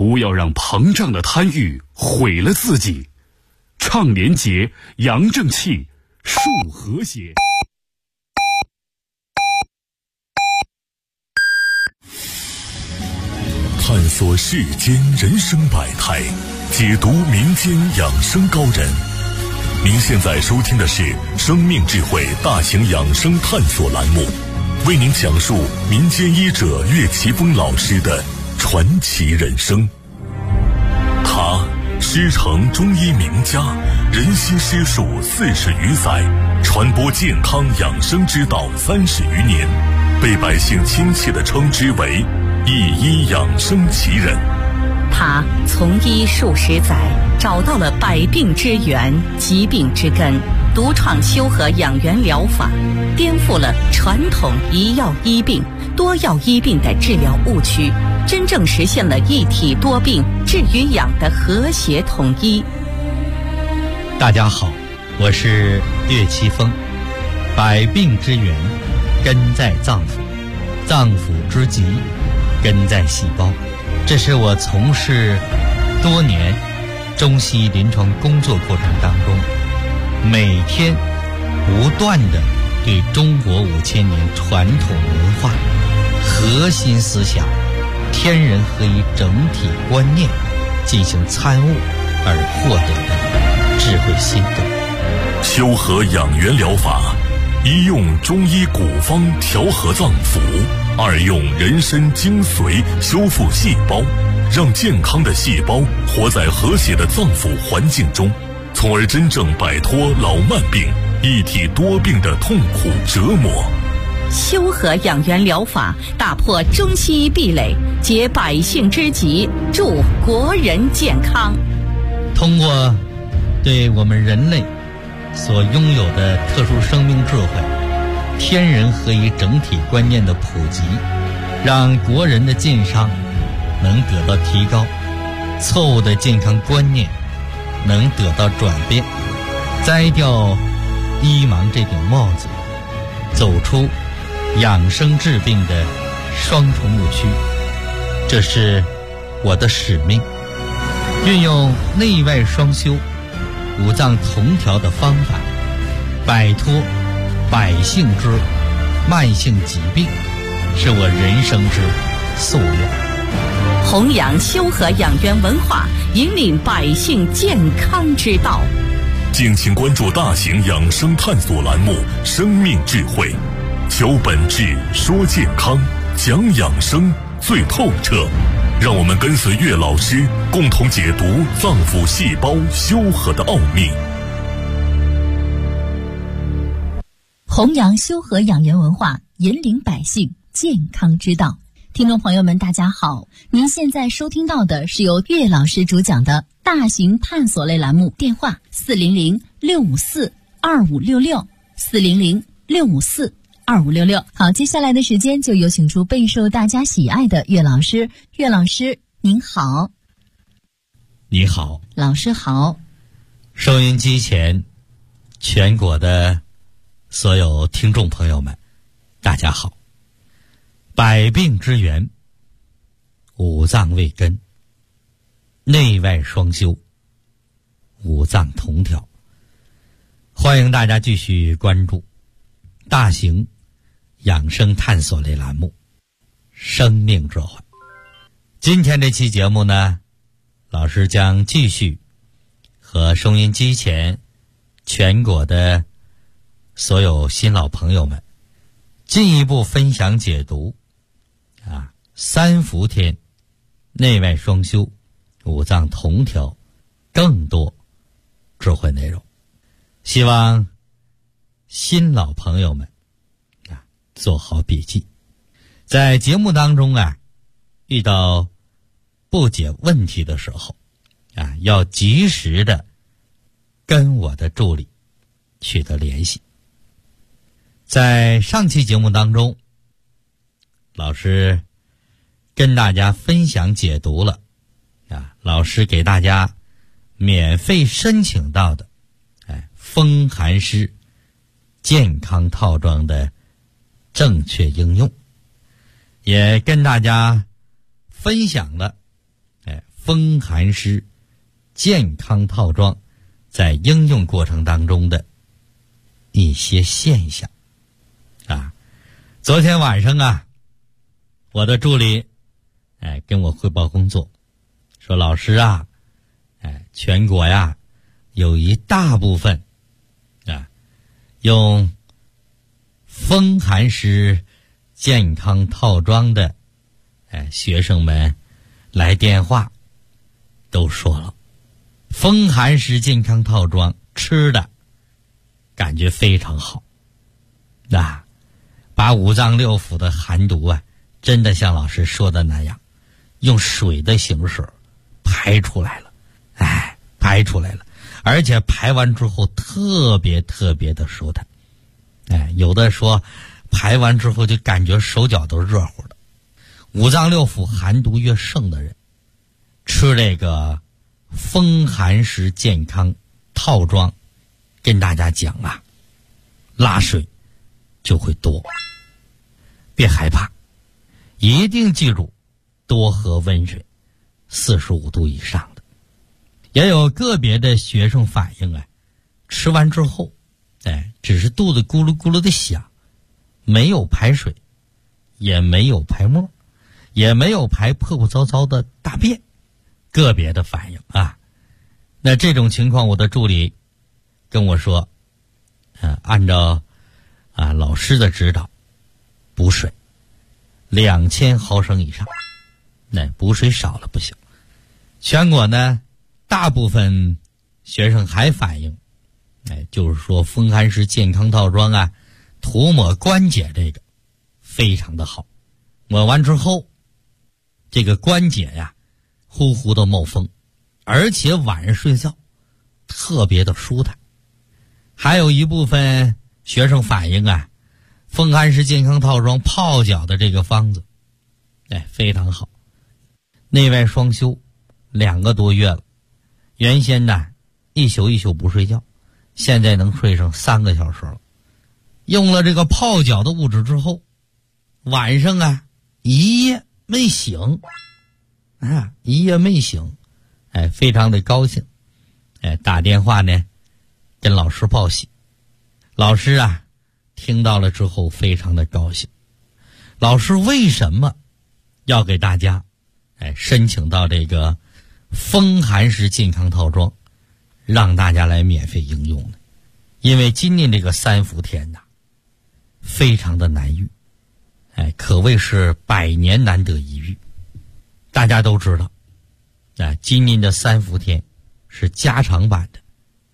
不要让膨胀的贪欲毁了自己。倡廉洁，扬正气，树和谐。 探索世间人生百态，解读民间养生高人。您现在收听的是生命智慧大型养生探索栏目，为您讲述民间医者岳奇峰老师的传奇人生。他师承中医名家，人心师术40余载，传播健康养生之道30余年，被百姓亲切地称之为一医养生奇人。 他从医数十载，找到了百病之源、疾病之根，独创修和养元疗法，颠覆了传统一药医病、多药医病的治疗误区，真正实现了一体多病治与养的和谐统一。 大家好，我是岳奇峰。百病之源根在脏腑，脏腑之疾根在细胞。这是我从事多年中西医临床工作过程当中，每天不断地对中国5000年传统文化核心思想天人合一整体观念进行参悟而获得的智慧心得。 修和养元疗法，一用中医古方调和脏腑，二用人参精髓修复细胞，让健康的细胞活在和谐的脏腑环境中，从而真正摆脱老慢病、一体多病的痛苦折磨。 修和养元疗法打破中西医壁垒，解百姓之急，助国人健康。 通过对我们人类所拥有的特殊生命智慧、天人合一整体观念的普及，让国人的健康能得到提高，错误的健康观念能得到转变，摘掉医盲这顶帽子，走出养生治病的双重误区。这是我的使命，运用内外双修、五脏同调的方法，摆脱百姓之慢性疾病，是我人生之夙愿。 弘扬修和养元文化，引领百姓健康之道。 敬请关注大型养生探索栏目《生命智慧》，求本质，说健康，讲养生最透彻。让我们跟随岳老师，共同解读脏腑细胞修和的奥秘。 弘扬修和养元文化，引领百姓健康之道。听众朋友们，大家好，您现在收听到的是由岳老师主讲的大型探索类栏目，电话400-654-2566 400-654-2566。好，接下来的时间就有请出备受大家喜爱的岳老师。岳老师您好。 你好， 老师好。 收音机前全国的所有听众朋友们，大家好。百病之源，五脏为根，内外双修，五脏同调。欢迎大家继续关注大型养生探索类栏目生命智慧。今天这期节目呢，老师将继续和收音机前全国的所有新老朋友们进一步分享解读三伏天内外双修，五脏同调更多智慧内容。希望新老朋友们做好笔记。在节目当中遇到不解问题的时候要及时的跟我的助理取得联系。在上期节目当中，老师跟大家分享解读了老师给大家免费申请到的风寒湿健康套装的正确应用，也跟大家分享了风寒湿健康套装在应用过程当中的一些现象啊。昨天晚上啊，我的助理跟我汇报工作，说老师啊，全国呀有一大部分用风寒湿健康套装的学生们来电话，都说了风寒湿健康套装吃的感觉非常好，把五脏六腑的寒毒啊，真的像老师说的那样，用水的形式排出来了，排出来了，而且排完之后特别特别的舒坦，有的说排完之后就感觉手脚都热乎的。五脏六腑寒毒越盛的人，吃这个风寒湿健康套装，跟大家讲啊，拉水就会多。别害怕，一定记住多喝温水，45度以上的。也有个别的学生反映吃完之后只是肚子咕噜咕噜的响，没有排水，也没有排沫，也没有排破破糟糟的大便，个别的反应啊。那这种情况，我的助理跟我说按照老师的指导补水2000毫升以上，补水少了不行。全国呢大部分学生还反映就是说风寒湿健康套装涂抹关节这个非常的好，抹完之后这个关节呼呼的冒风，而且晚上睡觉特别的舒坦。还有一部分学生反映风寒湿健康套装泡脚的这个方子非常好，内外双修2个多月了，原先一宿一宿不睡觉，现在能睡上3个小时了。用了这个泡脚的物质之后，晚上一夜没醒一夜没醒，非常的高兴，打电话呢跟老师报喜。老师听到了之后非常的高兴。老师为什么要给大家申请到这个风寒湿健康套装，让大家来免费应用呢？因为今年这个3伏天非常的难遇，可谓是100年难得一遇。大家都知道今年的3伏天是加长版的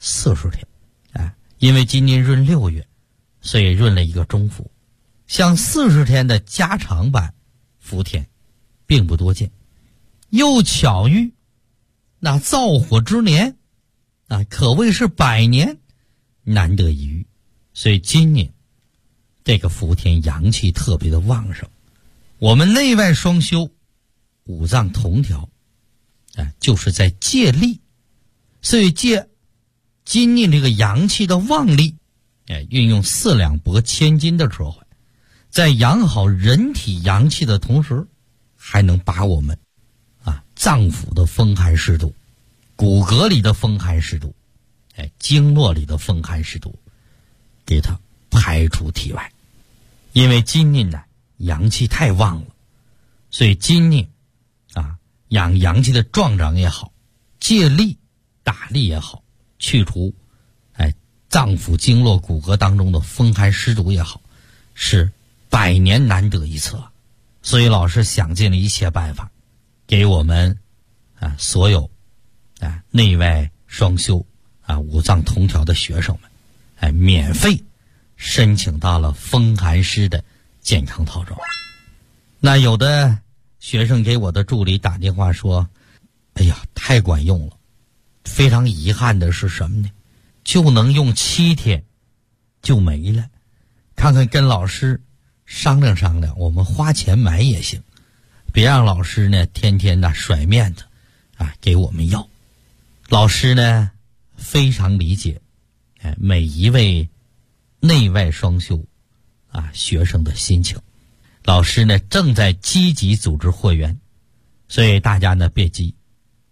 40天，因为今年闰6月，所以闰了一个中伏。像40天的加长版伏天并不多见，又巧遇那燥火之年，可谓是100年难得一遇。所以今年这个伏天阳气特别的旺盛，我们内外双修，五脏同调，就是在借力。所以借今年这个阳气的旺力，运用4两拨千斤的智慧，在养好人体阳气的同时，还能把我们脏腑的风寒湿毒，骨骼里的风寒湿毒，经络里的风寒湿毒给它排出体外。因为今年阳气太旺了，所以今年养阳气的壮长也好，借力打力也好，去除脏腑经络骨骼当中的风寒湿毒也好，是100年难得一次。所以老师想尽了一切办法，给我们所有内外双修五脏同调的学生们免费申请到了风寒湿的健康套装。那有的学生给我的助理打电话说，哎呀，太管用了，非常遗憾的是什么呢？就能用7天就没了，看看跟老师商量商量，我们花钱买也行，别让老师呢天天甩面子给我们要。老师呢非常理解每一位内外双修学生的心情。老师呢正在积极组织会员，所以大家呢别急，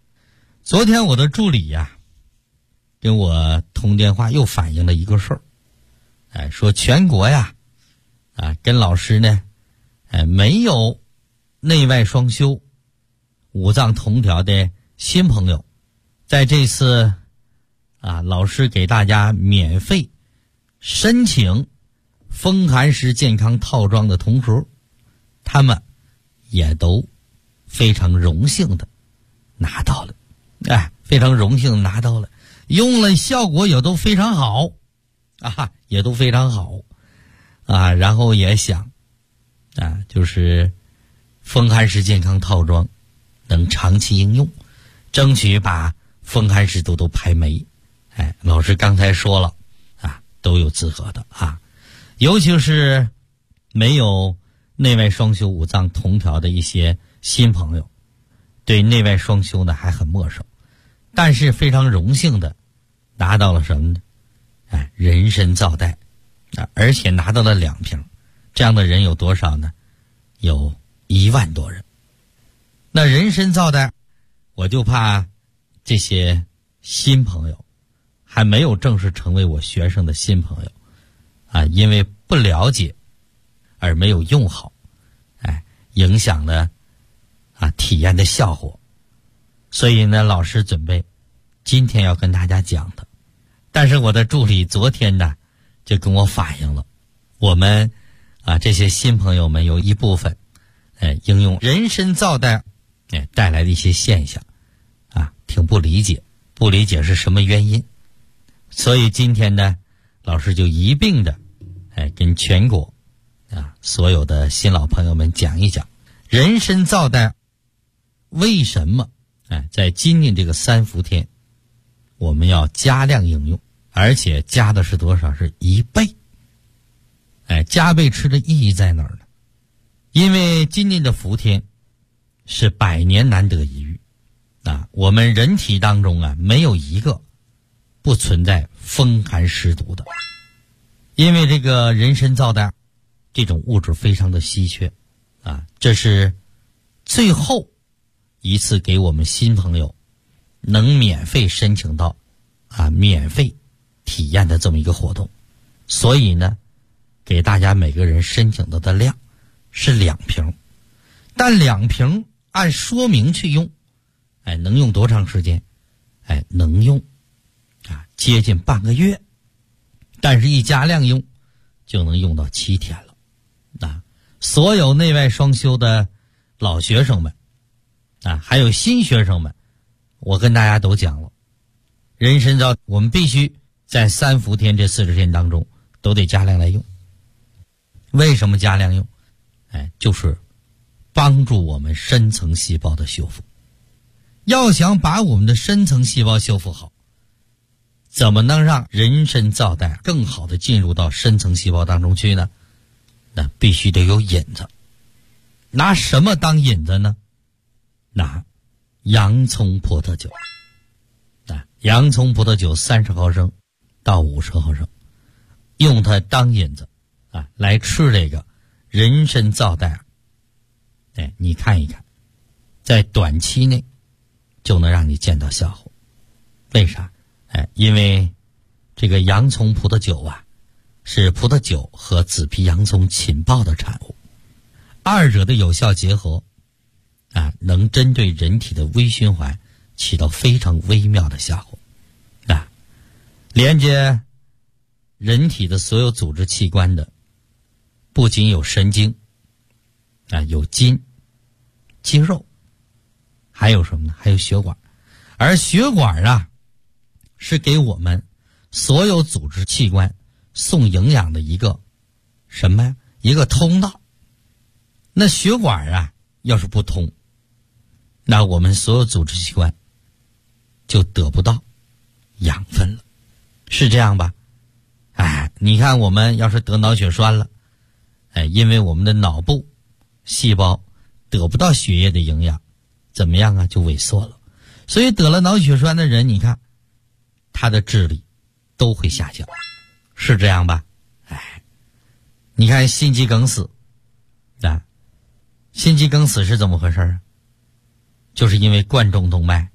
昨天我的助理呀，跟我通电话又反映了一个事儿，说全国呀，跟老师呢，没有内外双修、五脏同调的新朋友，在这次老师给大家免费申请风寒湿健康套装的同时，他们也都非常荣幸的拿到了，非常荣幸拿到了，用了效果也都非常好，也都非常好，然后也想，就是风寒湿健康套装能长期应用，争取把风寒湿都排没。老师刚才说了，都有资格的尤其是没有内外双修、五脏同调的一些新朋友，对内外双修呢还很陌生，但是非常荣幸的拿到了什么呢？人参皂苷，而且拿到了2瓶，这样的人有多少呢？有1万多人。那人参皂苷，我就怕这些新朋友，还没有正式成为我学生的新朋友，因为不了解而没有用好，影响了体验的效果。所以呢，老师准备今天要跟大家讲的。但是我的助理昨天呢就跟我反映了，我们这些新朋友们有一部分应用人参皂苷带来的一些现象挺不理解是什么原因。所以今天呢，老师就一并的跟全国所有的新老朋友们讲一讲人参皂苷为什么在今年这个3伏天我们要加量应用，而且加的是多少？是1倍。加倍吃的意义在哪儿呢？因为今年的伏天是100年难得一遇我们人体当中没有一个不存在风寒湿毒的。因为这个人参皂苷这种物质非常的稀缺这是最后一次给我们新朋友能免费申请到免费体验的这么一个活动。所以呢，给大家每个人申请到的量是2瓶，但2瓶按说明去用能用多长时间？能用接近半个月，但是一加量用就能用到7天了。所有内外双修的老学生们还有新学生们，我跟大家都讲了，人参皂我们必须在3伏天这40天当中都得加量来用。为什么加量用？就是帮助我们深层细胞的修复。要想把我们的深层细胞修复好，怎么能让人参皂苷更好的进入到深层细胞当中去呢？那必须得有引子。拿什么当引子呢？拿洋葱葡萄酒。洋葱葡萄酒30毫升到50毫升，用它当引子来吃这个人参皂苷。你看一看，在短期内就能让你见到效果。为啥？因为这个洋葱葡萄酒是葡萄酒和紫皮洋葱浸泡的产物，二者的有效结合能针对人体的微循环起到非常微妙的效果连接人体的所有组织器官的不仅有神经有筋、肌肉，还有什么呢？还有血管。而血管是给我们所有组织器官送营养的一个什么呀？一个通道。那血管要是不通，那我们所有组织器官就得不到养分了，是这样吧？你看我们要是得脑血栓了，因为我们的脑部细胞得不到血液的营养，怎么样就萎缩了。所以得了脑血栓的人，你看他的智力都会下降，是这样吧？你看心肌梗死心肌梗死是怎么回事就是因为冠状动脉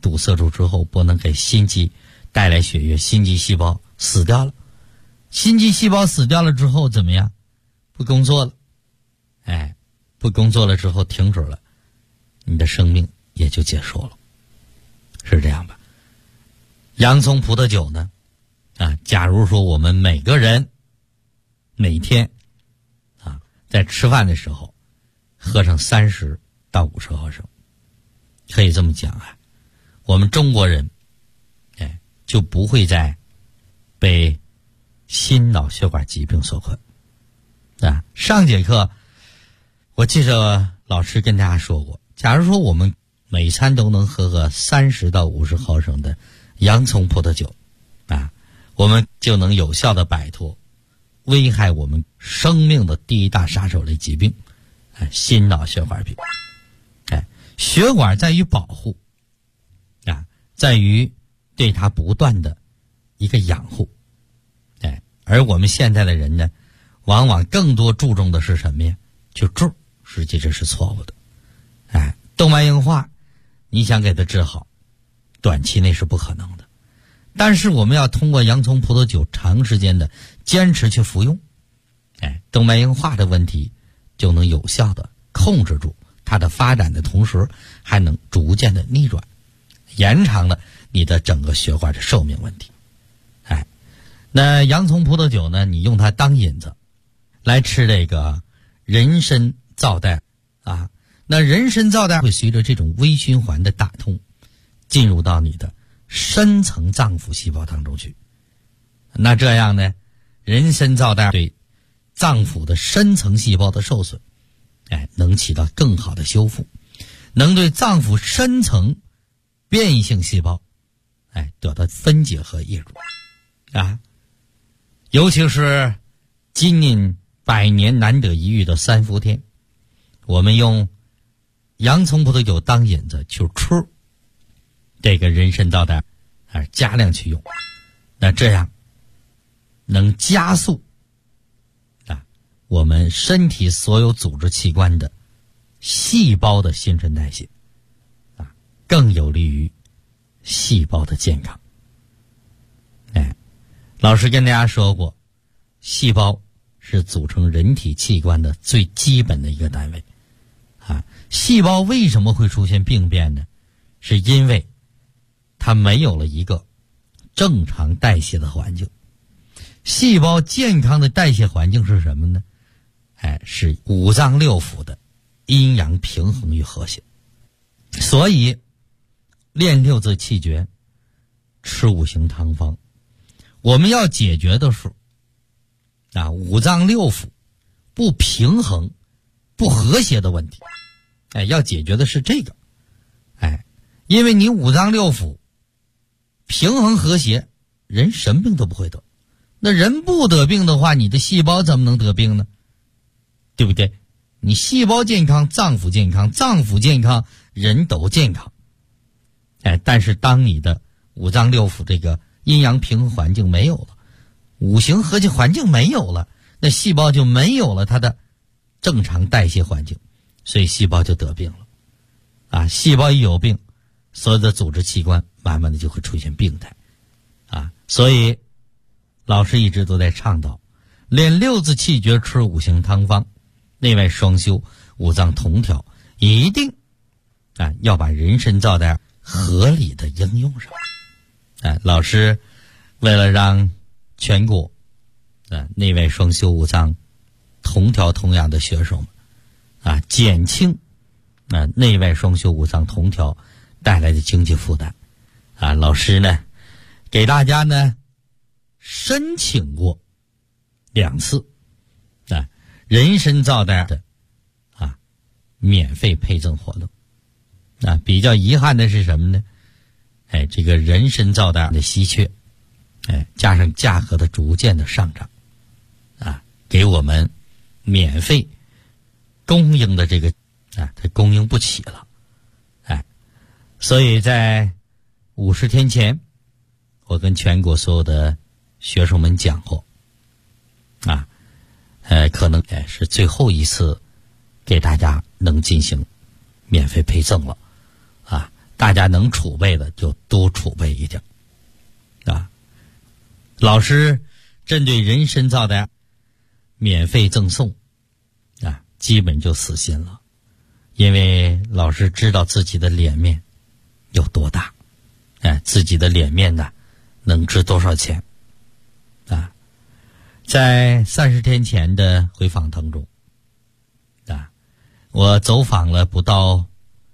堵塞住之后，不能给心肌带来血液，心肌细胞死掉了。心肌细胞死掉了之后怎么样？不工作了。不工作了之后停止了，你的生命也就结束了，是这样吧？洋葱葡萄酒呢？假如说我们每个人每天在吃饭的时候喝上30到50毫升，可以这么讲我们中国人就不会再被心脑血管疾病所困。上节课我记着老师跟大家说过，假如说我们每餐都能喝个30到50毫升的洋葱葡萄酒我们就能有效的摆脱危害我们生命的第一大杀手类疾病心脑血管病。血管在于保护在于对它不断的一个养护而我们现在的人呢，往往更多注重的是什么呀？就柱，实际这是错误的。动脉硬化你想给它治好，短期内是不可能的，但是我们要通过洋葱葡萄酒长时间的坚持去服用动脉硬化的问题就能有效的控制住它的发展的同时，还能逐渐的逆转，延长了你的整个血管的寿命问题。那洋葱葡萄酒呢，你用它当引子来吃这个人参皂带那人参皂带会随着这种微循环的打通进入到你的深层脏腑细胞当中去。那这样呢，人参皂带对脏腑的深层细胞的受损能起到更好的修复，能对脏腑深层变异性细胞得到分解和抑制尤其是今年100年难得一遇的3伏天，我们用洋葱葡萄酒当引子去吃这个人参皂带加量去用，那这样能加速我们身体所有组织器官的细胞的新陈代谢更有利于细胞的健康。老师跟大家说过，细胞是组成人体器官的最基本的一个单位细胞为什么会出现病变呢？是因为它没有了一个正常代谢的环境。细胞健康的代谢环境是什么呢？是五脏六腑的阴阳平衡与和谐。所以练六字气诀，吃五行汤方，我们要解决的是五脏六腑不平衡不和谐的问题要解决的是这个因为你五脏六腑平衡和谐，人什么病都不会得。那人不得病的话，你的细胞怎么能得病呢？对不对？你细胞健康，脏腑健康，脏腑健康，人都健康但是当你的五脏六腑这个阴阳平衡环境没有了，五行和谐环境没有了，那细胞就没有了它的正常代谢环境，所以细胞就得病了细胞一有病，所有的组织器官慢慢的就会出现病态所以老师一直都在倡导练六字气诀，吃五行汤方，内外双修，五脏同调，一定要把人参皂带合理的应用上老师为了让全国内外双修五脏同调同养的学生们减轻内外双修五脏同调带来的经济负担老师呢给大家呢申请过2次人参皂带的免费配赠活动比较遗憾的是什么呢？这个人参皂带的稀缺加上价格的逐渐的上涨给我们免费供应的这个它供应不起了所以在50天前，我跟全国所有的学生们讲过可能是最后一次给大家能进行免费配赠了大家能储备的就多储备一点啊。老师针对人参皂苷免费赠送啊，基本就死心了，因为老师知道自己的脸面有多大，自己的脸面呢能值多少钱啊。在30天前的回访当中啊，我走访了不到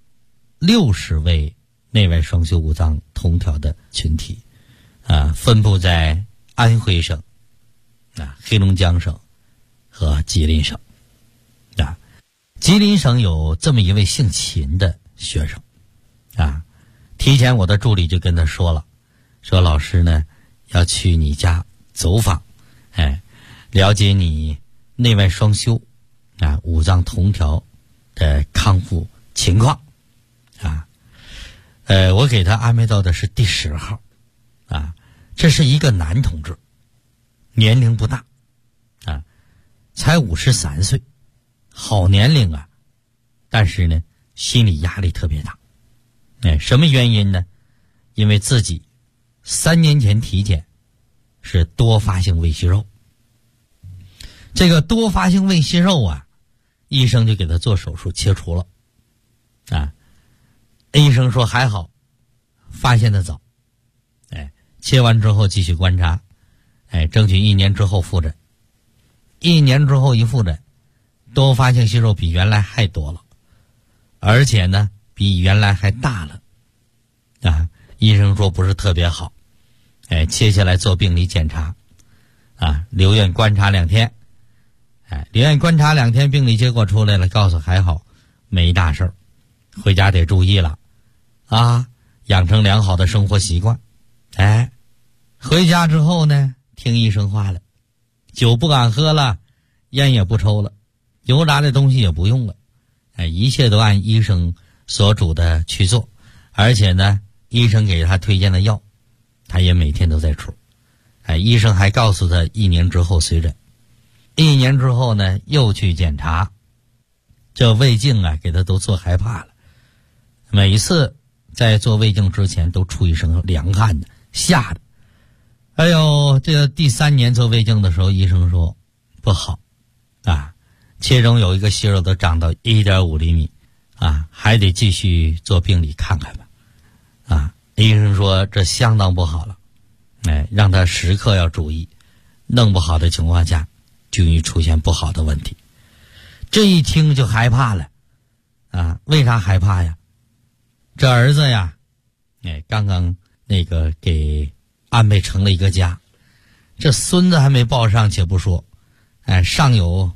60位内外双修五脏同调的群体啊，分布在安徽省啊、黑龙江省和吉林省啊。吉林省有这么一位姓秦的学生啊，提前我的助理就跟他说了，说老师呢要去你家走访，了解你内外双修啊、五脏同调的康复情况啊。我给他安排到的是第10号啊，这是一个男同志，年龄不大啊，才53岁，好年龄啊，但是呢心理压力特别大。什么原因呢？因为自己3年前体检是多发性胃息肉，这个多发性胃息肉啊，医生就给他做手术切除了啊。医生说还好，发现的早，切完之后继续观察，争取1年之后复诊。1年之后一复诊，多发性息肉比原来还多了，而且呢比原来还大了啊。医生说不是特别好，切下来做病理检查啊，留院观察2天，留院观察2天，病理结果出来了，告诉还好，没大事儿，回家得注意了啊，养成良好的生活习惯。回家之后呢，听医生话了，酒不敢喝了，烟也不抽了，油炸的东西也不用了，一切都按医生所嘱的去做，而且呢医生给他推荐的药他也每天都在吃。医生还告诉他1年之后随诊。1年之后呢又去检查，这胃镜啊给他都做害怕了，每一次在做胃镜之前都出一身凉汗的，吓的。这第3年做胃镜的时候，医生说不好啊，其中有一个息肉都长到1.5厘米啊，还得继续做病理看看吧啊。医生说这相当不好了，让他时刻要注意，弄不好的情况下就容易出现不好的问题。这一听就害怕了啊，为啥害怕呀？这儿子呀刚刚给安排成了一个家，这孙子还没抱上且不说，上有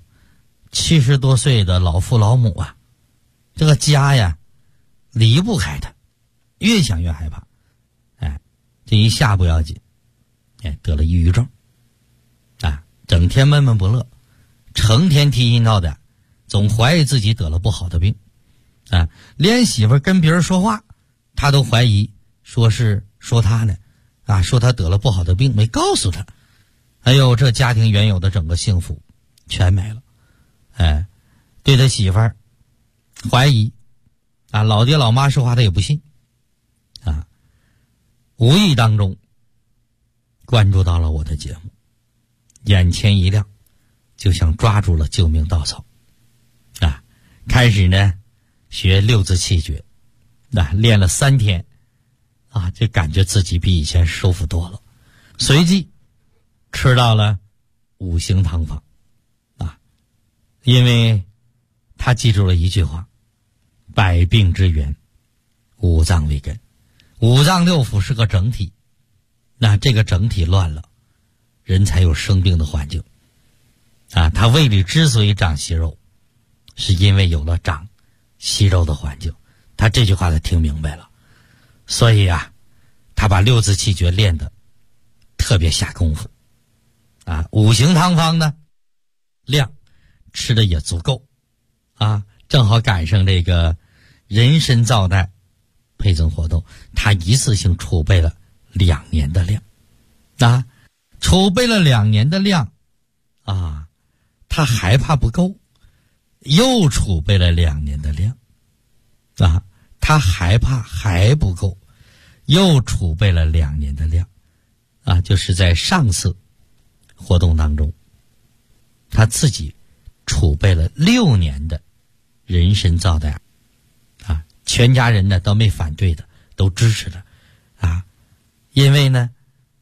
70多岁的老父老母啊，这个家呀离不开他，越想越害怕。这一下不要紧，得了抑郁症啊，整天闷闷不乐，成天提心吊胆，总怀疑自己得了不好的病啊，连媳妇跟别人说话他都怀疑说是说他呢啊，说他得了不好的病没告诉他。这家庭原有的整个幸福全没了。对他媳妇儿怀疑啊，老爹老妈说话他也不信啊。无意当中关注到了我的节目，眼前一亮，就像抓住了救命稻草啊。开始呢学6字气诀练了3天啊，就感觉自己比以前舒服多了。随即吃到了5行汤方啊，因为他记住了一句话，百病之源五脏为根，五脏六腑是个整体，那这个整体乱了，人才有生病的环境啊。他胃里之所以长息肉，是因为有了长息肉的环境。他这句话他听明白了，所以啊他把6字气诀练得特别下功夫啊。5行汤方呢量吃的也足够啊，正好赶上这个人参皂苷配赠活动，他一次性储备了2年的量啊，储备了2年的量啊，他还怕不够，又储备了2年的量啊， 他害怕还不够，又储备了2年的量啊，就是在上次活动当中，他自己储备了6年的人参皂苷啊，全家人呢都没反对的，都支持的啊，因为呢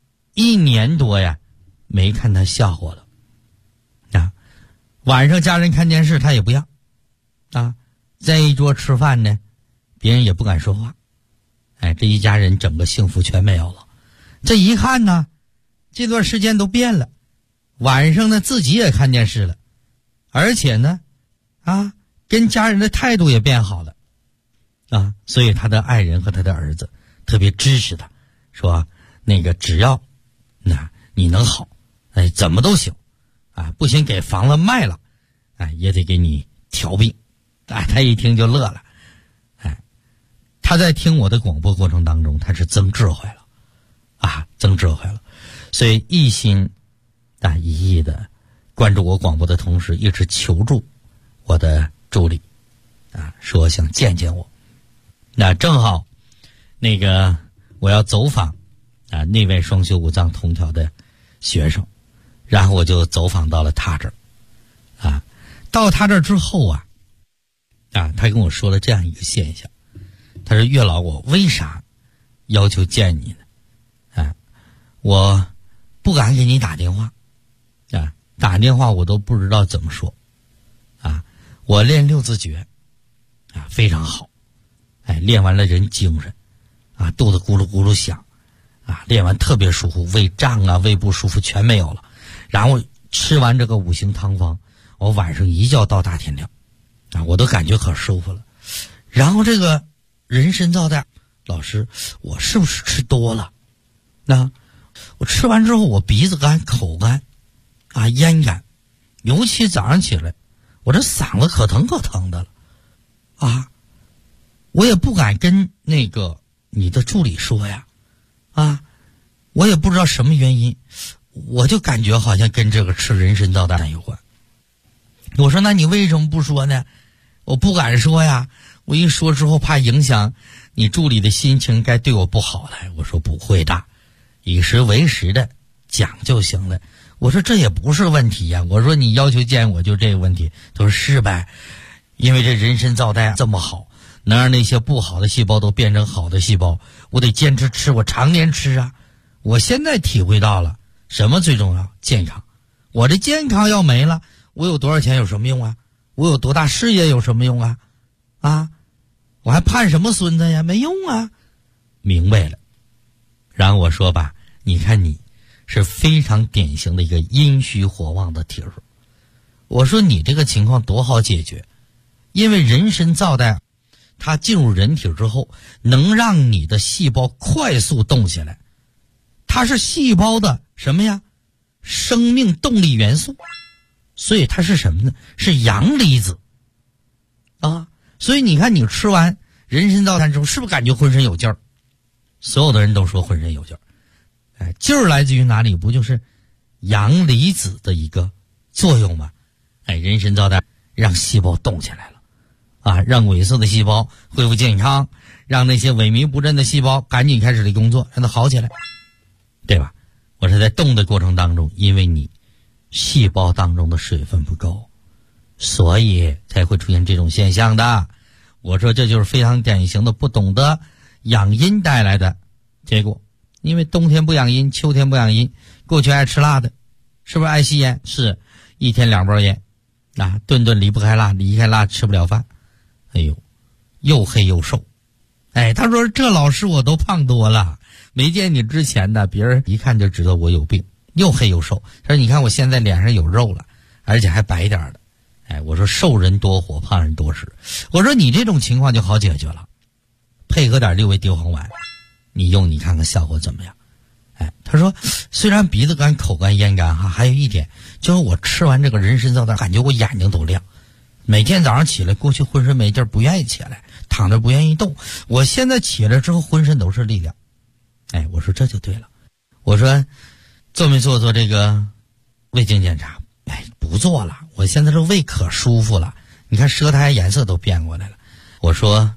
1年多呀没看他笑话了啊，晚上家人看电视他也不要啊，在一桌吃饭呢别人也不敢说话，哎，这一家人整个幸福全没有了。这一看呢，这段时间都变了，晚上呢自己也看电视了，而且呢啊跟家人的态度也变好了啊，所以他的爱人和他的儿子特别支持他，说那个只要你能好，哎，怎么都行啊，不行给房子卖了，哎，也得给你调病。哎，他一听就乐了。哎，他在听我的广播过程当中，他是增智慧了啊，增智慧了，所以一心一意的关注我广播的同时，一直求助我的助理啊，说想见见我。那正好那个我要走访啊那位双修五脏同调的学生，然后我就走访到了他这儿啊。到他这儿之后啊，他跟我说了这样一个现象，他说岳老，我为啥要求见你呢？我不敢给你打电话啊，打电话我都不知道怎么说啊。我练6字诀啊非常好，哎，练完了人精神啊，肚子咕噜咕噜响啊，练完特别舒服，胃胀啊胃不舒服全没有了。然后吃完这个5行汤方，我晚上一觉到大天亮啊，我都感觉可舒服了。然后这个人参皂苷，老师我是不是吃多了？我吃完之后我鼻子干口干啊咽干，尤其早上起来我这嗓子可疼可疼的了啊，我也不敢跟那个你的助理说呀啊，我也不知道什么原因，我就感觉好像跟这个吃人参皂苷有关。我说那你为什么不说呢？我不敢说呀，我一说之后怕影响你助理的心情，该对我不好了。我说不会的，以时为时的讲就行了。我说这也不是问题呀，我说你要求见我就这个问题。他说是呗，因为这人参皂苷这么好，能让那些不好的细胞都变成好的细胞，我得坚持吃，我常年吃啊。我现在体会到了什么最重要？健康。我这健康要没了，我有多少钱有什么用啊？我有多大事业有什么用啊？啊，我还盼什么孙子呀？没用啊。明白了。然后我说吧，你看你是非常典型的一个阴虚火旺的体质。我说你这个情况多好解决，因为人参皂苷它进入人体之后，能让你的细胞快速动起来，它是细胞的什么呀？生命动力元素。所以它是什么呢？是阳离子啊。所以你看你吃完人参皂苷之后，是不是感觉浑身有劲儿？所有的人都说浑身有劲儿。哎，劲儿来自于哪里？不就是阳离子的一个作用吗？哎，人参皂苷让细胞动起来了啊，让萎缩的细胞恢复健康，让那些萎靡不振的细胞赶紧开始的工作，让它好起来，对吧？我是在动的过程当中，因为你细胞当中的水分不够，所以才会出现这种现象的。我说这就是非常典型的不懂得养阴带来的结果。因为冬天不养阴，秋天不养阴，过去爱吃辣的，是不是爱吸烟？是，一天2包烟啊，顿顿离不开辣，离开辣吃不了饭。哎呦，又黑又瘦。哎，他说这老师我都胖多了，没见你之前的，别人一看就知道我有病，又黑又瘦。他说你看我现在脸上有肉了，而且还白点的。哎，我说瘦人多火，胖人多事。我说你这种情况就好解决了，配合点6味地黄丸，你用你看看效果怎么样？哎，他说虽然鼻子干口干咽干哈，还有一点就是我吃完这个人参皂苷，感觉我眼睛都亮，每天早上起来，过去浑身没劲儿，不愿意起来，躺着不愿意动，我现在起来之后浑身都是力量。哎，我说这就对了。我说做没做这个胃镜检查？哎，不做了，我现在这胃可舒服了，你看舌苔颜色都变过来了。我说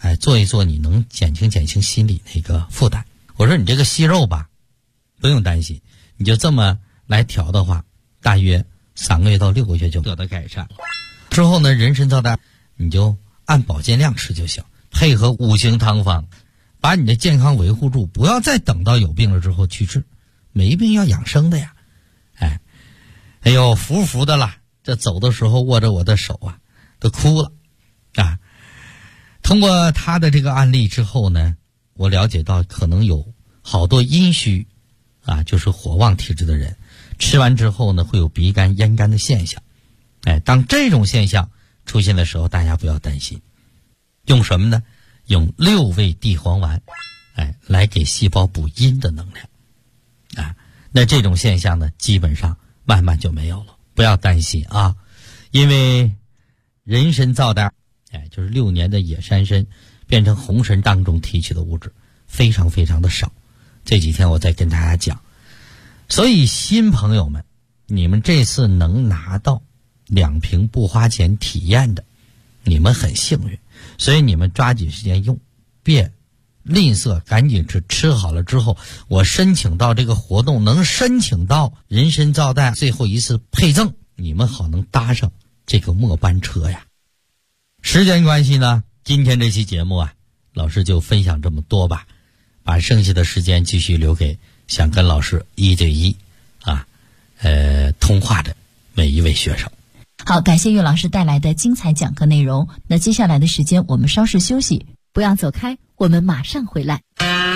做一做，你能减轻心理那个负担。我说你这个息肉吧，不用担心，你就这么来调的话，大约3个月到6个月就得到改善了。之后呢，人参皂苷你就按保健量吃就行，配合5行汤方，把你的健康维护住，不要再等到有病了之后去治，没病要养生的呀。哎呦，服的了，这走的时候握着我的手啊，都哭了啊。通过他的这个案例之后呢，我了解到可能有好多阴虚啊，就是火旺体质的人，吃完之后呢，会有鼻干咽干的现象。当这种现象出现的时候，大家不要担心，用什么呢？用6味地黄丸，来给细胞补阴的能量。那这种现象呢，基本上慢慢就没有了，不要担心啊。因为人参皂苷，就是6年的野山参变成红参当中提取的物质非常非常的少，这几天我再跟大家讲。所以新朋友们，你们这次能拿到2瓶不花钱体验的，你们很幸运，所以你们抓紧时间用，别吝啬，赶紧吃好了之后，我申请到这个活动，能申请到人参皂苷最后一次配赠，你们好能搭上这个末班车呀。时间关系呢，今天这期节目啊，老师就分享这么多吧，把剩下的时间继续留给想跟老师1对1通话的每一位学生。 好，感谢岳老师带来的精彩讲课内容。那接下来的时间我们稍事休息，不要走开，我们马上回来。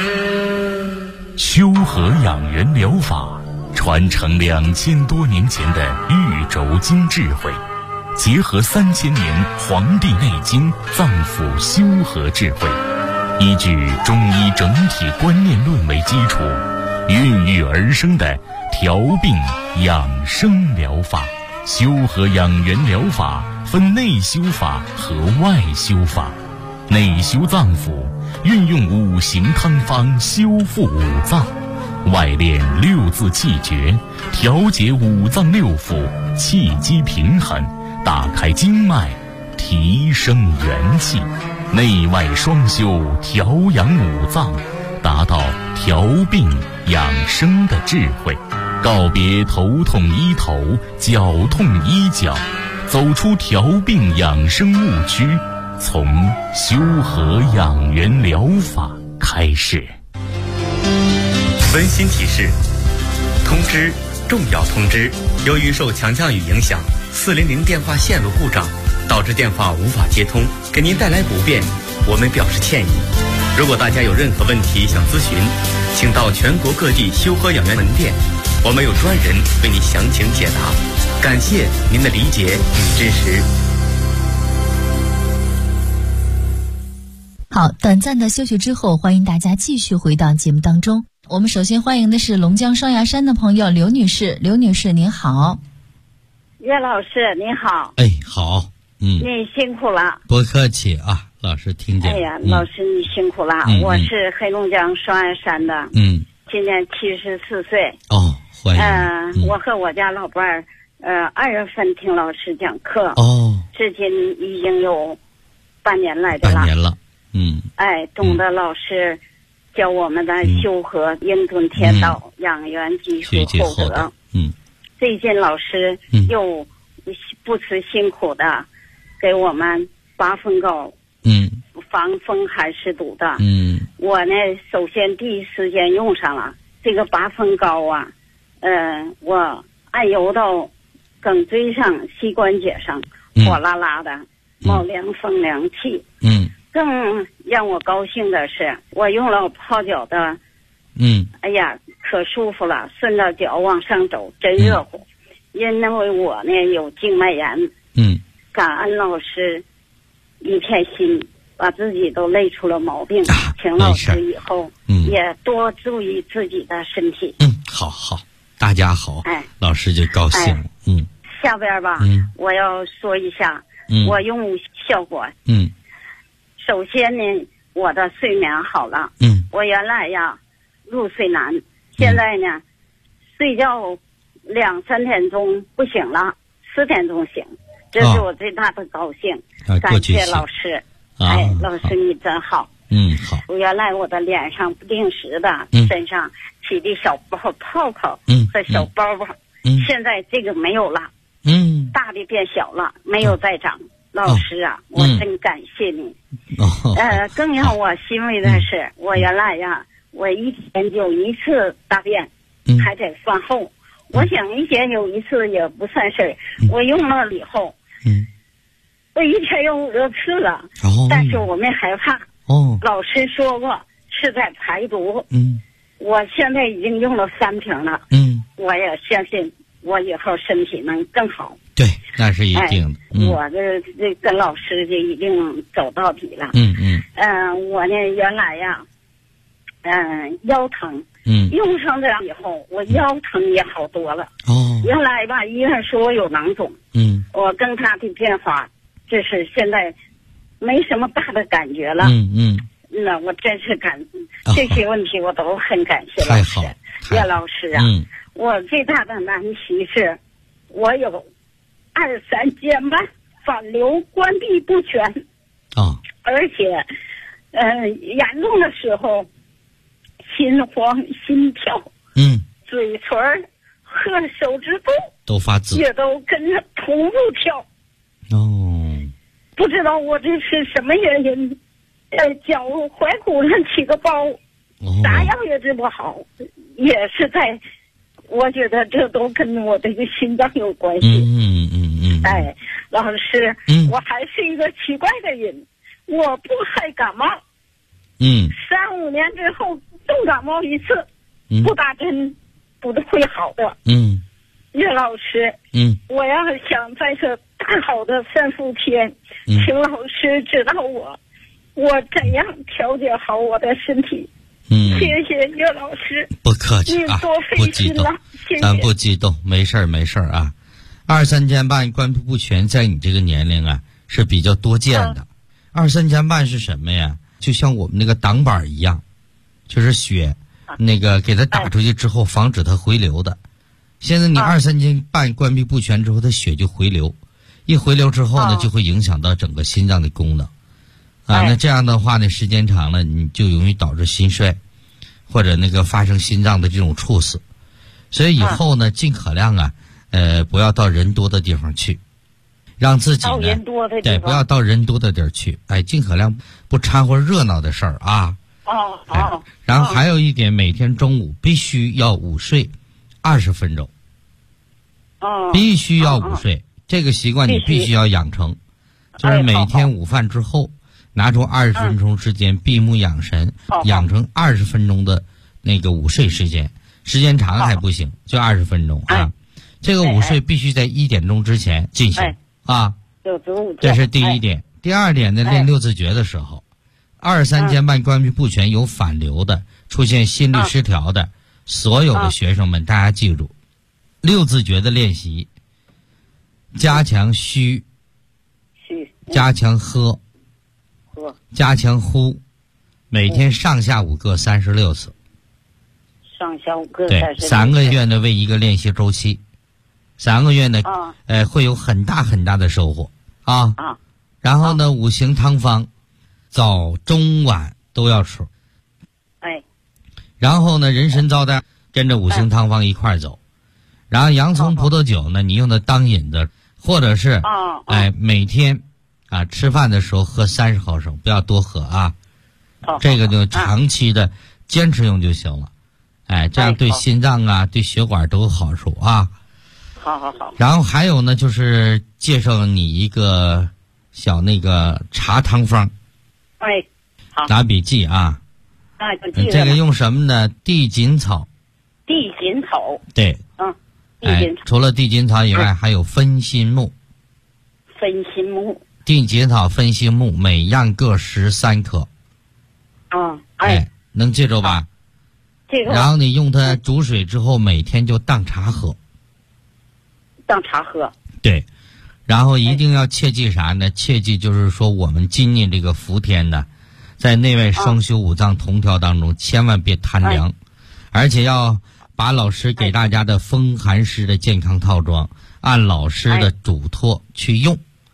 修和养元疗法传承2000多年前的玉轴经智慧，结合3000年《黄帝内经》脏腑修和智慧，依据中医整体观念论为基础，孕育而生的调病养生疗法。修和养元疗法分内修法和外修法。内修脏腑，运用5行汤方修复5脏；外练6字气诀，调节5脏6腑，气机平衡，打开经脉，提升元气。内外双修，调养5脏，达到调病养生的智慧。告别头痛医头，脚痛医脚，走出调病养生误区，从修和养元疗法开始。 温馨提示：通知，重要通知！由于受强降雨影响，400电话线路故障，导致电话无法接通，给您带来不便，我们表示歉意。如果大家有任何问题想咨询，请到全国各地修和养元门店，我们有专人为你详情解答。感谢您的理解与支持。 好，短暂的休息之后，欢迎大家继续回到节目当中。我们首先欢迎的是龙江双芽山的朋友刘女士。刘女士您好。 岳老师您好。 好。 你辛苦了。 不客气啊，老师听见。 老师你辛苦了。我是黑龙江双芽山的。今年74岁。 欢迎。 我和我家老伴儿，2月份听老师讲课。至今已经有半年来的了。 半年了。 懂得老师教我们的修和应顿天道，养元积福厚德。最近老师又不辞辛苦的给我们8分膏，防风寒湿毒的。我呢，首先第一时间用上了这个8分膏啊，我按油到颈椎上、膝关节上，火辣辣的，冒凉风凉气。更让我高兴的是，我用了泡脚的，哎呀，可舒服了，顺着脚往上走，真热乎。因为我呢有静脉炎，感恩老师一片心，把自己都累出了毛病，请老师以后也多注意自己的身体。 好，大家好，老师就高兴了。 下边吧，我要说一下，我用效果。首先呢，我的睡眠好了。我原来呀入睡难，现在呢睡觉2、3点钟不醒了，4点钟醒，这是我最大的高兴。感谢老师。 哎，老师你真好。 好。 原来我的脸上不定时的，身上起的小泡泡，和小包包，现在这个没有了，大的变小了，没有再长。老师啊，我真感谢你。更让我欣慰的是，我原来呀，我一天就一次大便，还得饭后。我想一天有一次也不算事儿，我用了以后，我一天有5、6次了，但是我没害怕。老师说过是在排毒。我现在已经用了3瓶了。我也相信我以后身体能更好。 对，那是一定的。 我这跟老师就已经走到底了。我呢原来呀，腰疼。用上这以后，我腰疼也好多了。原来吧，医院说我有囊肿。我跟他的变化，就是现在没什么大的感觉了。那我真是这些问题我都很感谢老师。叶老师啊，我最大的难题是，我有2、3间瓣反流关闭不全。而且严重的时候心慌心跳，嘴唇和手指头都发紫， 也都跟着同步跳。不知道我这是什么原因，脚踝骨上起个包，咋样也治不好，也是在，我觉得这都跟我这个心脏有关系。哎，老师，我还是一个奇怪的人，我不害感冒。3、5年之后重感冒一次，不打针不会好的。叶老师，我要想在这大好的3伏天，请老师指导我怎样调节好我的身体。谢谢叶老师。 不客气啊，不激动，咱不激动，没事儿啊。2、3间瓣关闭不全，在你这个年龄啊是比较多见的。2、3间瓣是什么呀？就像我们那个挡板一样，就是血那个给它打出去之后，防止它回流的。现在你2、3间瓣关闭不全之后，它血就回流，一回流之后呢，就会影响到整个心脏的功能。那这样的话呢，时间长了，你就容易导致心衰，或者那个发生心脏的这种猝死。所以以后呢，尽可量啊，不要到人多的地方去，让自己呢，对，不要到人多的地儿去，尽可量不掺和热闹的事儿啊。然后还有一点，每天中午必须要午睡20分钟。必须要午睡，这个习惯你必须要养成，就是每天午饭之后拿出20分钟时间闭目养神，养成20分钟的那个午睡时间，时间长还不行，就20分钟啊。这个午睡必须在1点钟之前进行啊。这是第一点。第二点呢，练6字诀的时候，2、3间瓣关闭不全有反流的，出现心律失调的，所有的学生们大家记住，6字诀的练习，加强虚，加强喝，加强呼，每天上下午各36次。 上下午各36次。 对，3个月呢为一个练习周期，3个月呢，会有很大很大的收获啊。然后呢，五行汤方，早中晚都要吃。然后呢，人参皂苷跟着五行汤方一块儿走。然后洋葱葡萄酒呢，你用它当饮子，或者是每天吃饭的时候喝30毫升，不要多喝啊。这个就长期的坚持用就行了。这样对心脏啊，对血管都有好处啊。 好。 然后还有呢，就是介绍你一个小那个茶汤方。 好。 拿笔记啊。这个用什么呢？地锦草。 地锦草。 对。除了地锦草以外，还有分心木。 分心木。 地锦草、分心木，每样各13克。能记住吧？ 这个。 然后你用它煮水之后，每天就当茶喝。 当茶喝。 对。然后一定要切记啥呢？切记就是说，我们今年这个伏天呢，在内外双修5脏同调当中，千万别贪凉，而且要把老师给大家的风寒湿的健康套装按老师的嘱托去用，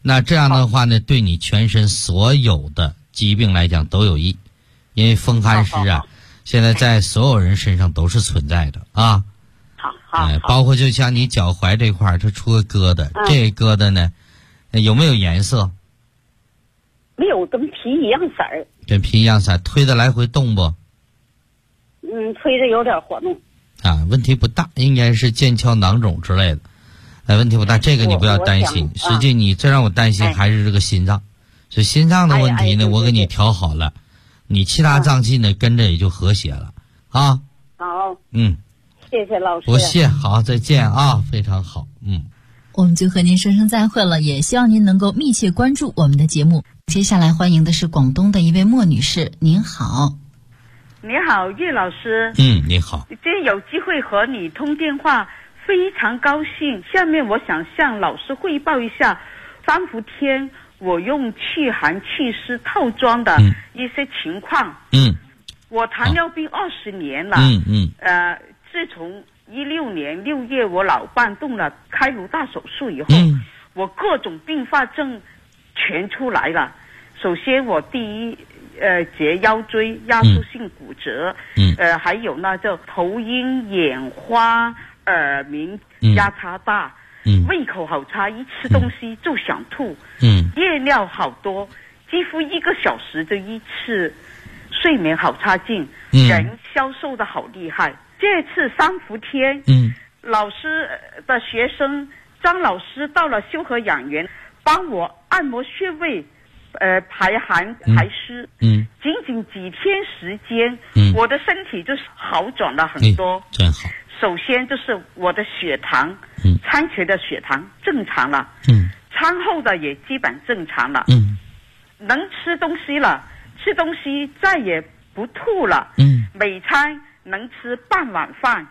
那这样的话呢，对你全身所有的疾病来讲都有益，因为风寒湿啊，现在在所有人身上都是存在的啊。 好， 包括就像你脚踝这块儿，它出个疙瘩，这疙瘩呢，有没有颜色？ 没有，跟皮一样色儿。 跟皮一样色，推得来回动不？ 推着有点活动。 问题不大，应该是腱鞘囊肿之类的。问题不大，这个你不要担心。实际你最让我担心还是这个心脏，所以心脏的问题呢，我给你调好了，你其他脏器呢跟着也就和谐了啊。 好，谢谢老师。 不谢，好，再见啊，非常好， 我们就和您说声再会了，也希望您能够密切关注我们的节目。接下来欢迎的是广东的一位莫女士，您好。 你好，岳老师。 你好。 今天有机会和你通电话，非常高兴。下面我想向老师汇报一下3伏天我用祛寒祛湿套装的一些情况。我糖尿病20年了。自从16年6月我老伴动了开颅大手术以后，我各种并发症全出来了。首先我第一截腰椎压缩性骨折，还有呢就头晕眼花耳鸣压差大，胃口好差，一吃东西就想吐，夜尿好多，几乎1个小时就一次，睡眠好差劲，人消瘦的好厉害。这次3伏天，老师的学生张老师到了修和养元，帮我按摩穴位，排寒排湿，仅仅几天时间，我的身体就是好转了很多。 真好。 首先就是我的血糖，餐前的血糖正常了，餐后的也基本正常了，能吃东西了，吃东西再也不吐了，每餐能吃半碗饭，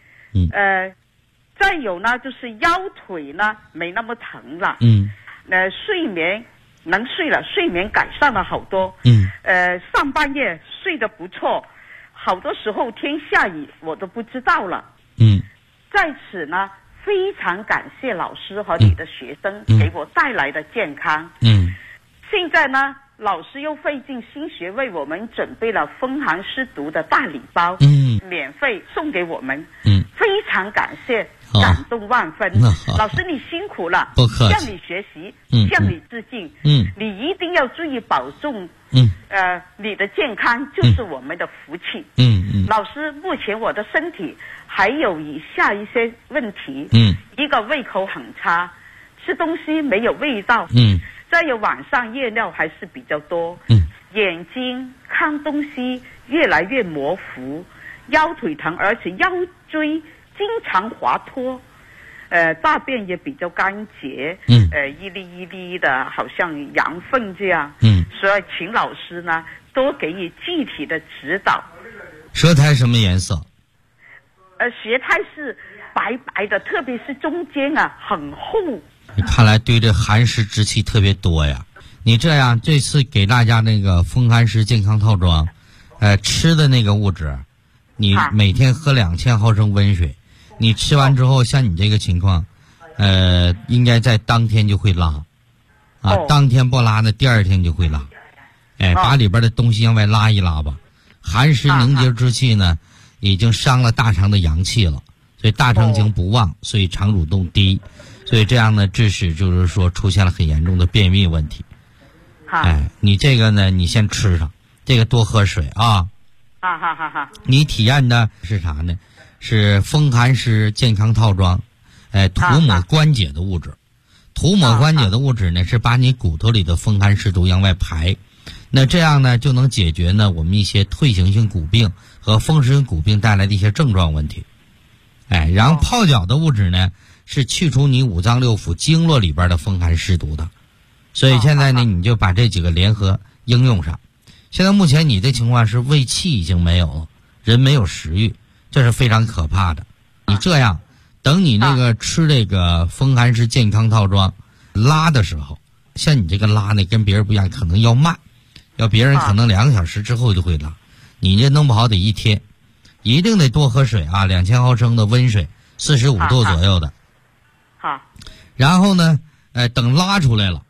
再有呢就是腰腿呢没那么疼了，睡眠能睡了，睡眠改善了好多，上半夜睡得不错，好多时候天下雨我都不知道了，在此呢非常感谢老师和你的学生给我带来的健康，现在呢老师又费尽心血为我们准备了风寒湿毒的大礼包，免费送给我们，非常感谢，感动万分。老师你辛苦了， 不客气， 向你学习，向你致敬，你一定要注意保重，你的健康就是我们的福气。老师，目前我的身体还有以下一些问题，一个胃口很差，吃东西没有味道，再有晚上夜尿还是比较多，眼睛看东西越来越模糊，腰腿疼，而且腰椎经常滑脱，大便也比较干结，一粒一粒的，好像羊粪这样，所以请老师呢多给予具体的指导。 舌苔什么颜色？ 舌苔是白白的，特别是中间啊很厚。 看来对这寒湿之气特别多呀。你这样，这次给大家那个风寒湿健康套装，吃的那个物质，你每天喝2000毫升温水，你吃完之后，像你这个情况，应该在当天就会拉，当天不拉呢，第2天就会拉，把里边的东西往外拉一拉吧。寒湿凝结之气呢，已经伤了大肠的阳气了，所以大肠经不旺，所以肠蠕动低。所以这样呢，致使就是说出现了很严重的便秘问题。你这个呢，你先吃上，这个多喝水啊。 好。 你体验的是啥呢？是风寒湿健康套装，涂抹关节的物质。涂抹关节的物质呢，是把你骨头里的风寒湿毒往外排。那这样呢，就能解决呢我们一些退行性骨病和风湿性骨病带来的一些症状问题。然后泡脚的物质呢，是去除你五脏六腑经络里边的风寒湿毒的，所以现在呢，你就把这几个联合应用上。现在目前你的情况是胃气已经没有了，人没有食欲，这是非常可怕的。你这样，等你那个吃这个风寒湿健康套装拉的时候，像你这个拉呢，跟别人不一样，可能要慢，要别人可能2个小时之后就会拉，你这弄不好得1天，一定得多喝水啊，2000毫升的温水，45度左右的。 好。 然后呢，等拉出来了，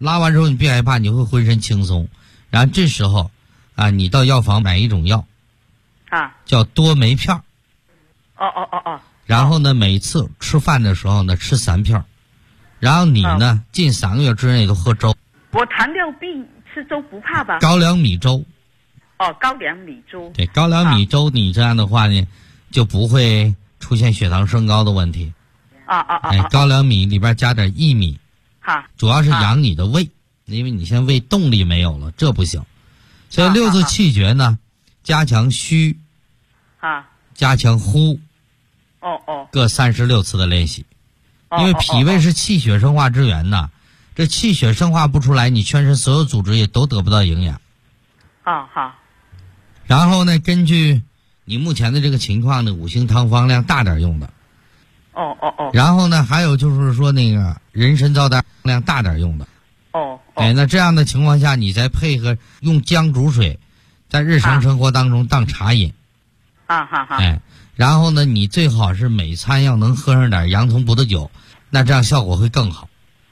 拉完之后你别害怕，你会浑身轻松。然后这时候啊，你到药房买一种药啊， 叫多酶片。 哦。 然后呢，每次吃饭的时候呢，吃3片。然后你呢，近3个月之内都喝粥。 我糖尿病吃粥不怕吧？ 高粱米粥。 高粱米粥。 对，高粱米粥，你这样的话呢，就不会出现血糖升高的问题。高粱米里边加点薏米。主要是养你的胃，因为你现在胃动力没有了，这不行。所以6字气诀呢，加强虚，加强呼，各36次的练习。因为脾胃是气血生化之源呐，这气血生化不出来，你全身所有组织也都得不到营养。 好。 然后呢，根据你目前的这个情况呢，5行汤方量大点用的。然后呢，还有就是说那个人参皂苷量大点用的。那这样的情况下，你再配合用姜煮水，在日常生活当中当茶饮。然后呢，你最好是每餐要能喝上点洋葱葡萄酒，那这样效果会更好。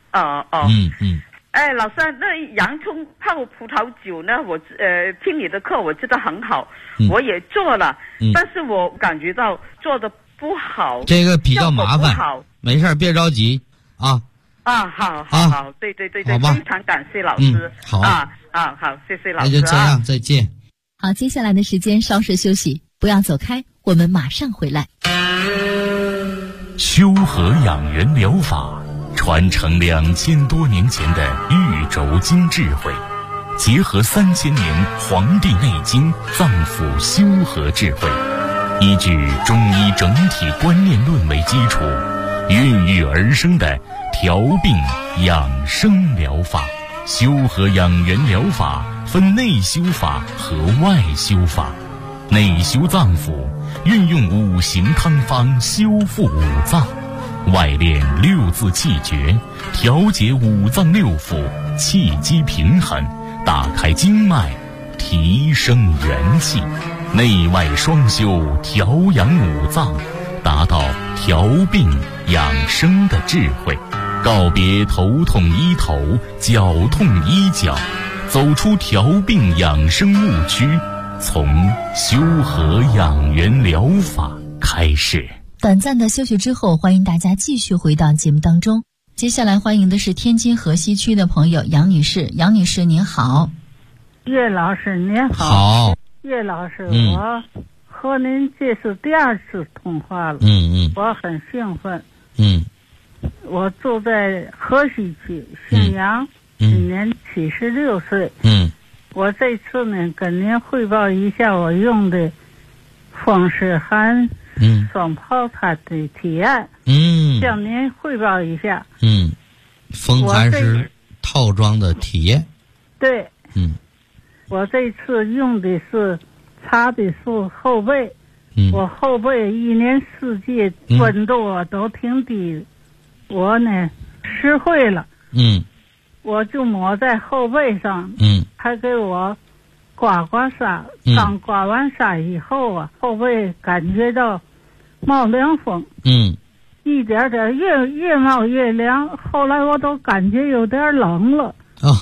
老师，那洋葱泡葡萄酒呢？我听你的课我知道很好，我也做了，但是我感觉到做的不好， 这个比较麻烦。没事，别着急啊。 好，对， 好吧， 非常感谢老师。 好好，谢谢老师。 那就这样，再见。 好，接下来的时间稍事休息，不要走开，我们马上回来。 修和养元疗法传承2000多年前的玉轴经智慧，结合3000年《黄帝内经》脏腑修和智慧，依据中医整体观念论为基础，孕育而生的调病养生疗法。修和养元疗法分内修法和外修法。内修脏腑，运用5行汤方修复5脏；外练6字气诀，调节5脏6腑，气机平衡，打开经脉，提升元气。内外双修，调养5脏，达到调病养生的智慧。告别头痛医头，脚痛医脚，走出调病养生误区，从修和养元疗法开始。 短暂的休息之后，欢迎大家继续回到节目当中。接下来欢迎的是天津河西区的朋友杨女士。杨女士您好。 岳老师您好。 好。 岳老师，我和您这是第2次通话了。我很兴奋。我住在河西区，姓杨，今年76岁。我这次呢，跟您汇报一下我用的风湿寒双炮餐的体验。向您汇报一下。 风寒湿套装的体验。 对。我这次用的是擦的是后背。我后背一年四季温度都挺低，我呢湿会了。我就抹在后背上。还给我刮刮痧。刚刮完痧以后啊，后背感觉到冒凉风。一点点越冒越凉，后来我都感觉有点冷了。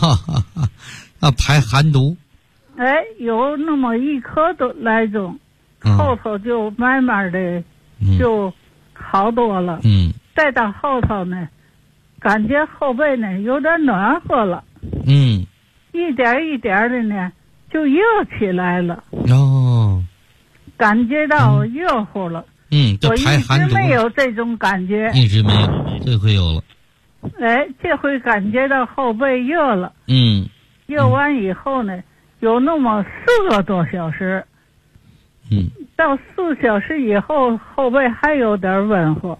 排寒毒。 有那么1颗的来种，后头就慢慢的就好多了。再到后头呢，感觉后背呢有点暖和了。一点一点的呢就热起来了。感觉到热乎了。 就排寒毒。 我一直没有这种感觉。 一直没有，这回有了。 这回感觉到后背热了。热完以后呢，有那么4个多小时。到4小时以后，后背还有点温和。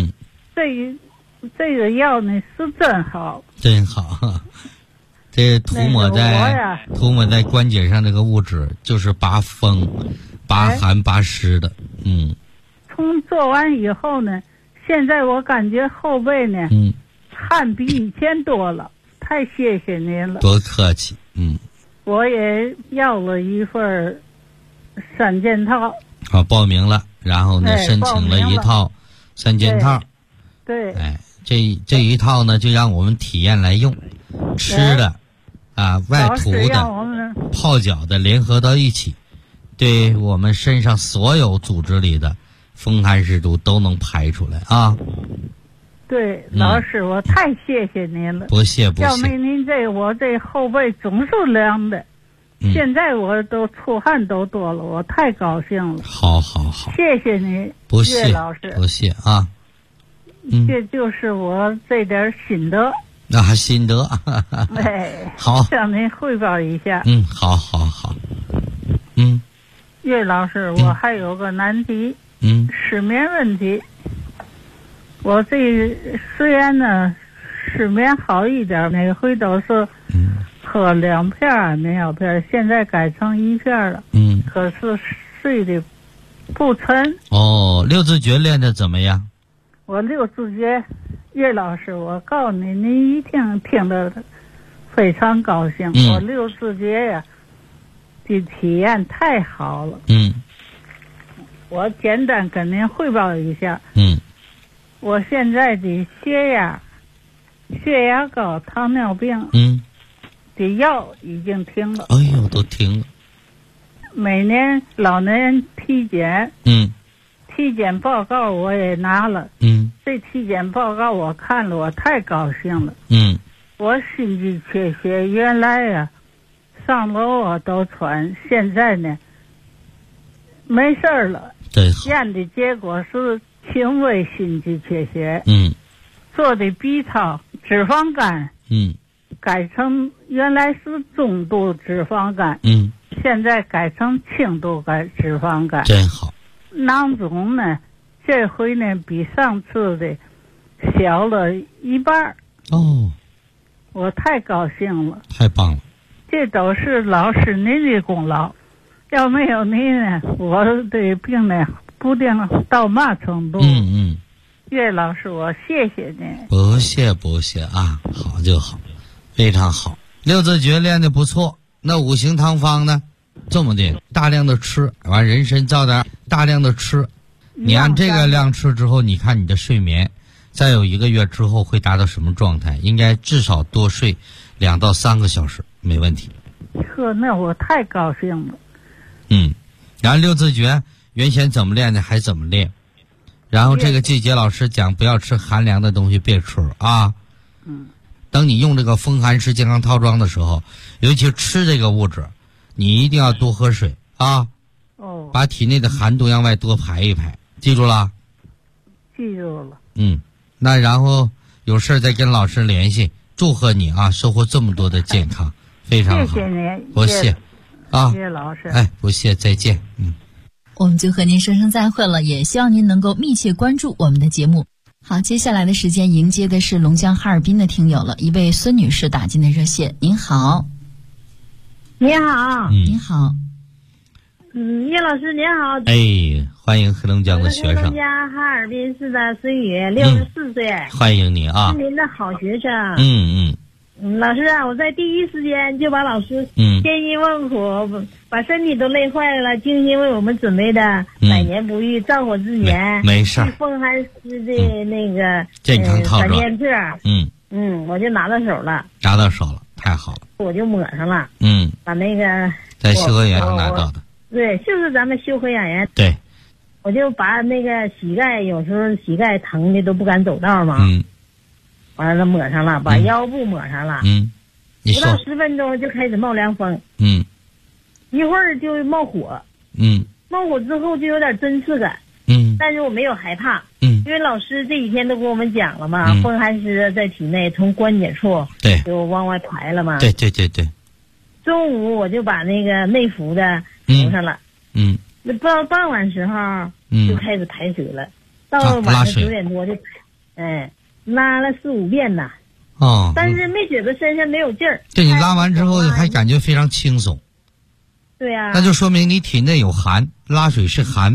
这个药呢是真好。真好。 这涂抹在关节上这个物质，就是拔风、拔寒、拔湿的。 从做完以后呢，现在我感觉后背呢，汗比以前多了。太谢谢您了。 多客气。 我也要了一份3件套。 好，报名了，然后呢，申请了一套3件套。 对。 这一套呢，就让我们体验来用。 吃的外涂的、泡脚的联合到一起，对我们身上所有组织里的风寒湿毒都能排出来啊。 对，老师，我太谢谢您了。 不谢。 要没您我这后背总是凉的，现在我都出汗都多了，我太高兴了。 好， 谢谢您， 不谢老师， 不谢啊。 这就是我这点心得。 心得。 哎， 好， 向您汇报一下。 好。 岳老师，我还有个难题。失眠问题。我这虽然呢失眠好一点，每回都是喝2片安眠药片，现在改成1片了。可是睡得不沉。 六字诀练得怎么样？ 我6字诀，岳老师，我告诉你，您一定听得非常高兴。我6字诀呀，的体验太好了。我简单跟您汇报一下。我现在的血压高、糖尿病的药已经停了。 都停了。 每年老年体检，体检报告我也拿了。这体检报告我看了，我太高兴了。我心肌缺血，原来上楼我都喘，现在呢没事了。 对， 验的结果是轻微心肌缺血。做的 B 超，脂肪肝。改成原来是中度脂肪肝。现在改成轻度脂肪肝。 真好。 囊肿呢，这回呢比上次的小了1半。我太高兴了。 太棒了。 这都是老师您的功劳，要没有您呢，我的病呢不定到嘛程度。岳老师，我谢谢您。 不谢啊，好就好，非常好。6字诀练得不错。那5行汤方呢？这么的，大量的吃，完人参造点大量的吃。你按这个量吃之后，你看你的睡眠，再有1个月之后会达到什么状态？应该至少多睡2到3个小时，没问题。 那我太高兴了。 然后6字诀原先怎么练的还怎么练，然后这个季节老师讲不要吃寒凉的东西，别吃啊。等你用这个风寒湿健康套装的时候，尤其吃这个物质，你一定要多喝水啊。把体内的寒毒向外多排一排，记住了？ 记住了。 那然后有事再跟老师联系，祝贺你啊，收获这么多的健康，非常好。 谢谢您。 不谢啊， 谢谢老师。 不谢，再见。 我们就和您说声再会了，也希望您能够密切关注我们的节目。好，接下来的时间迎接的是龙江哈尔滨的听友了，一位孙女士打进的热线。您好。 你好。 你好。 叶老师您好。 欢迎黑龙江的学生。 黑龙江哈尔滨市的孙宇，64岁。 欢迎你啊。 是您的好学生。 老师啊，我在第一时间就把老师千辛万苦，把身体都累坏了，精心为我们准备的百年不遇燥火之年， 没事， 风寒湿的那个健康套装 3件册，我就拿到手了， 太好了， 我就抹上了，把那个在修和园上拿到的， 对，就是咱们修和养颜， 对， 我就把那个膝盖，有时候膝盖疼的都不敢走道嘛，完了抹上了，把腰部抹上了，不到10分钟就开始冒凉风，一会儿就冒火，冒火之后就有点针刺感，但是我没有害怕，因为老师这几天都给我们讲了嘛，风寒湿在体内从关节处就往外排了嘛， 对。 中午我就把那个内服的涂上了，那到傍晚时候就开始排水了，到晚上9点多就拉了4、5遍呢，但是没觉得身上没有劲儿。 对，你拉完之后还感觉非常轻松。 对呀。 那就说明你体内有寒，拉水是寒。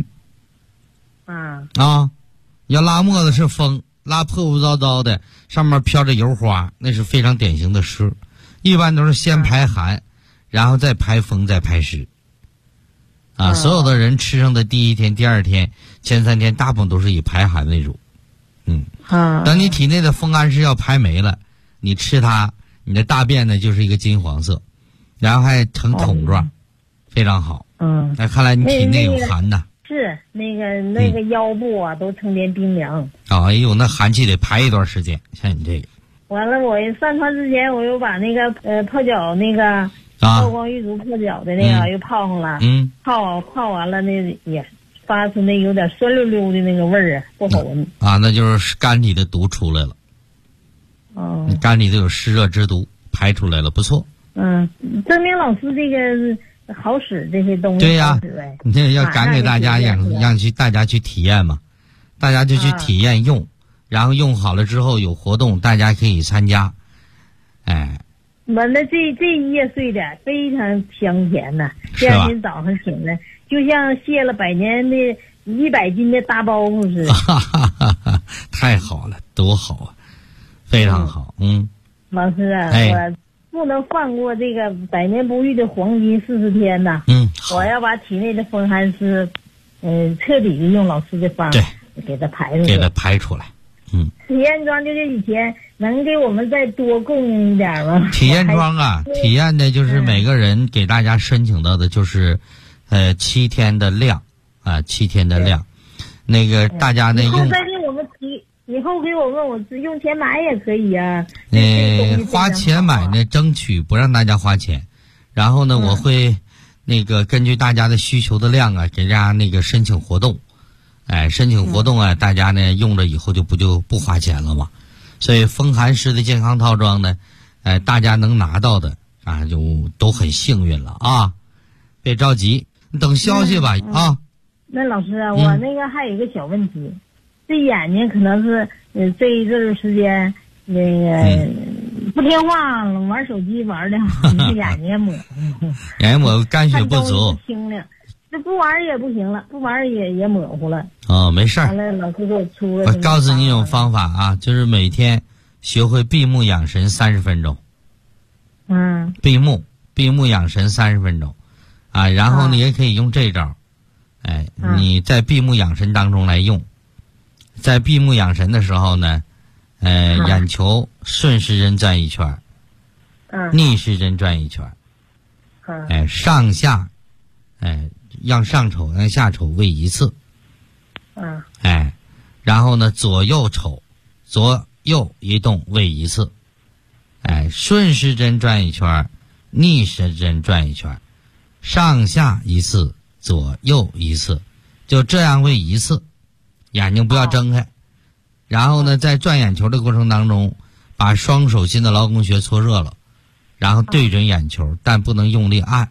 要拉沫子是风，拉破破糟糟的，上面飘着油花，那是非常典型的湿。一般都是先排寒，然后再排风，再排湿。所有的人吃上的第1天、第2天、前3天，大部分都是以排寒为主。等你体内的风寒湿要排没了，你吃它， 你的大便呢就是一个金黄色，然后还呈桶状，非常好。那看来你体内有寒呐。 是那个腰部啊都成天冰凉。 哎呦，那寒气得排一段时间，像你这个。 完了，我上床之前我又把那个泡脚那个曝光玉足泡脚的那个又泡上了。泡完了那也发出那有点酸溜溜的那个味儿啊，不好闻。 那就是肝里的毒出来了。你肝里头有湿热之毒排出来了，不错。 证明老师这个好使，这些东西。 对呀，你这要赶给大家让大家去体验嘛，大家就去体验用，然后用好了之后有活动，大家可以参加。 完了，这一夜睡的非常香甜呐，第二天早上醒来就像卸了100年的100斤的大包袱似的。 太好了，多好啊，非常好。 老师啊，我不能放过这个100年不遇的黄金40天呐。我要把体内的风寒湿，彻底的用老师的方给它排出来。体验装就是以前能给我们再多供应一点吗？ 体验装啊，体验的就是每个人给大家申请到的就是7天的量啊，7天的量。那个大家呢用再给我们以后给我们我用钱买也可以啊。 花钱买呢，争取不让大家花钱。然后呢，我会那个根据大家的需求的量啊，给大家那个申请活动。申请活动啊，大家呢用了以后就不花钱了嘛。所以风寒湿的健康套装呢，大家能拿到的啊，就都很幸运了啊。别着急，你等消息吧啊。 那老师啊，我那个还有一个小问题，这眼睛可能是这一阵时间那个不听话，玩手机玩的，眼睛也模糊。 眼睛模糊，肝血不足。 清亮，这不玩也不行了，不玩也模糊了。 没事儿。 完了，老师给我出了。 我告诉你一种方法啊，就是每天学会闭目养神30分钟。闭目养神30分钟，啊，然后呢也可以用这招。你在闭目养神当中来用，在闭目养神的时候呢，眼球顺时针转一圈，逆时针转一圈，上下，让上瞅让下瞅位一次，然后呢左右瞅，左右移动位一次，顺时针转一圈，逆时针转一圈，上下一次，左右一次，就这样位一次，眼睛不要睁开。然后呢，在转眼球的过程当中，把双手心的劳宫穴搓热了，然后对准眼球，但不能用力按，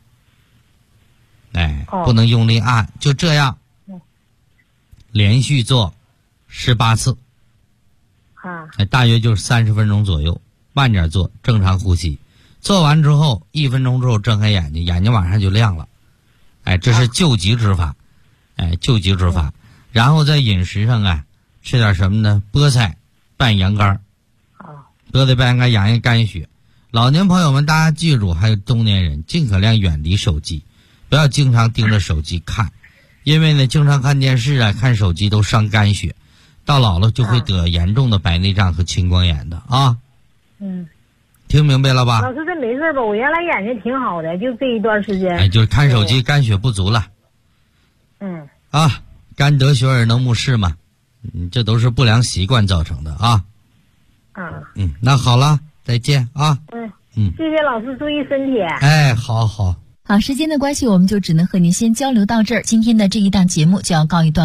不能用力按，就这样，连续做18次，大约就是30分钟左右，慢点做，正常呼吸。做完之后1分钟之后睁开眼睛，眼睛马上就亮了，这是救急之法，救急之法。然后在饮食上啊，吃点什么呢？菠菜拌羊肝，菠菜拌羊肝养一肝血。老年朋友们，大家记住，还有中年人，尽可量远离手机，不要经常盯着手机看，因为呢，经常看电视啊、看手机都伤肝血，到老了就会得严重的白内障和青光眼的啊。听明白了吧？ 老师，这没事吧？我原来眼睛挺好的，就这一段时间。 就是看手机，肝血不足了。肝得血而能目视嘛，这都是不良习惯造成的啊。那好了，再见啊。 谢谢老师，注意身体。 好。 好，时间的关系，我们就只能和您先交流到这儿。今天的这一档节目就要告一段落。